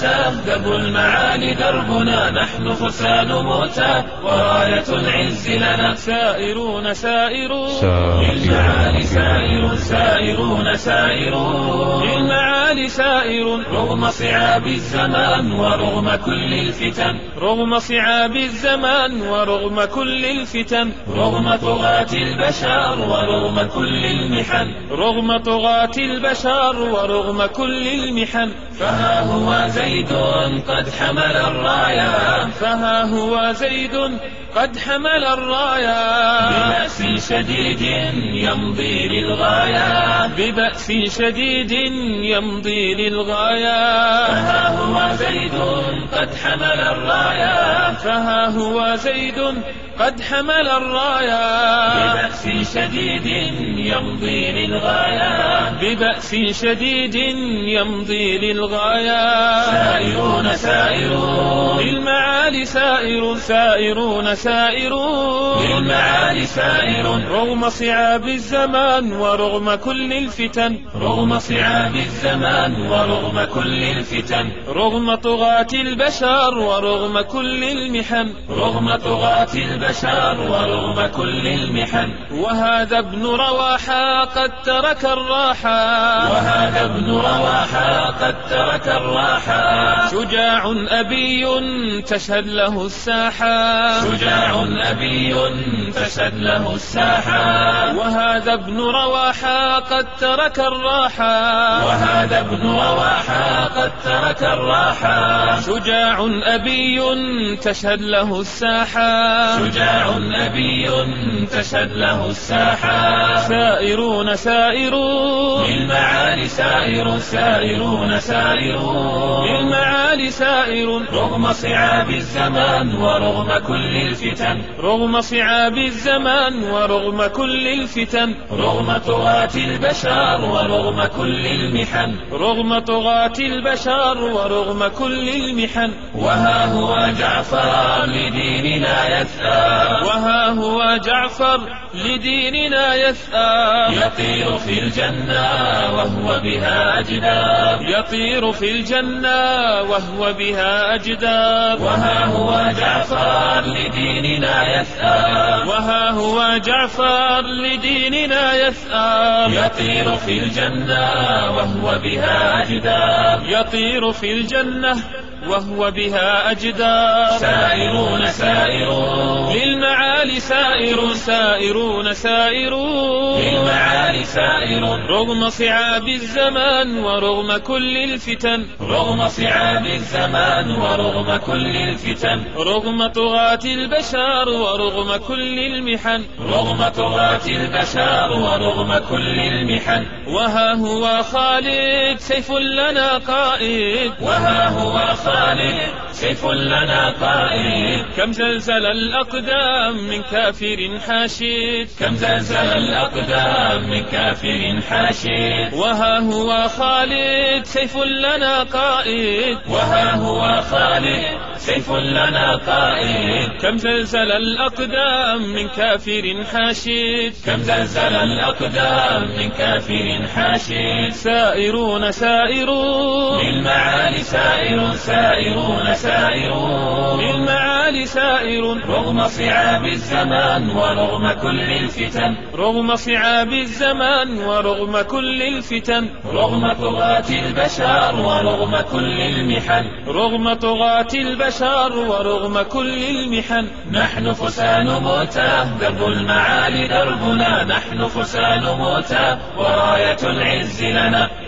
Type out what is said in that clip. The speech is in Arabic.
موتى، درب المعالي دربنا، نحن فرسان موتى، وراية العز لنا. سائرون سائرون للمعالي سائر، سائرون سائرون للمعالي سائر، رغم صعاب الزمان ورغم كل الفتن، رغم صعاب الزمان ورغم كل الفتن، رغم طغاة البشر ورغم كل المحن، رغم طغاة البشر ورغم كل المحن. فها هو زيد قد حمل الراية، فها هو زيد قد حمل الراية، ببأس شديد يمضي للغاية، ببأس شديد يمضي للغاية. فها هو زيد قد حمل الراية، فها هو زيد قد حمل الراية، ببأس شديد يمضي للغاية، ببأس شديد يمضي للغاية. سائرون سائرون للمعالي سائر، سائرون سائرون للمعالي سائر، رغم صعاب الزمان ورغم كل الفتن، رغم صعاب الزمان ورغم كل الفتن، رغم طغاة البشر ورغم كل المحن، رغم طغاة البشر ورغم كل المحن. وهذا ابن رواحة قد ترك الراحة، وهذا ابن رواحة قد ترك الراحة، شجاع أبي تشهد له الساحة، شجاع أبي تشهد له الساحة. وهذا ابن رواحة قد ترك الراحة، وهذا ابن رواحة قد ترك الراحة، شجاع أبي تشهد له الساحة، شجاع أبي تشهد له الساحة. سائرون سائرون للمعالي سائر، سائرون سائرون للمعالي سائر، رغم صعاب الزمان ورغم كل الفتن، رغم صعاب الزمان ورغم كل الفتن، رغم طغاة البشر ورغم كل المحن، رغم طغاة البشر ورغم كل المحن. وها هو جعفر لديننا يسعى، وها هو جعفر لديننا يسعى، يطير في الجنة وهو بها أجداب، يطير في الجنة وهو بها أجداب. وها هو جعفر لديننا يسعى، وها هو جعفر لديننا يسعى، يطير في الجنة وهو بها أجداب، يطير في الجنة وهو بها أجدار. سائرون سائرون للمعالي سائر، سائرون سائرون للمعالي سائر، رغم صعاب الزمان ورغم كل الفتن، رغم صعاب الزمان ورغم كل الفتن، رغم طغاة البشر ورغم كل المحن، رغم طغاة البشر ورغم كل المحن. وها هو خالد سيف لنا قائد، وها هو خالد سيف لنا قائد، كم زلزل الأقدام من كافر حاشد، كم زلزل الأقدام من كافر حاشد. وها هو خالد سيف لنا قائد، وها هو خالد سيف لنا قائد، كم زلزل الأقدام من كافر حاشد، كم زلزل الأقدام من كافر حاشد. سائرون سائرون للمعالي سائر، سائرون سائرون للمعالي سائر، رغم صعاب الزمان ورغم كل الفتن، رغم صعاب الزمان ورغم كل الفتن، رغم طغاة البشر ورغم كل المحن، رغم طغاة البشر ورغم كل المحن. نحن فرسان موتى، درب المعالي دربنا، نحن فرسان موتى، وراية العز لنا.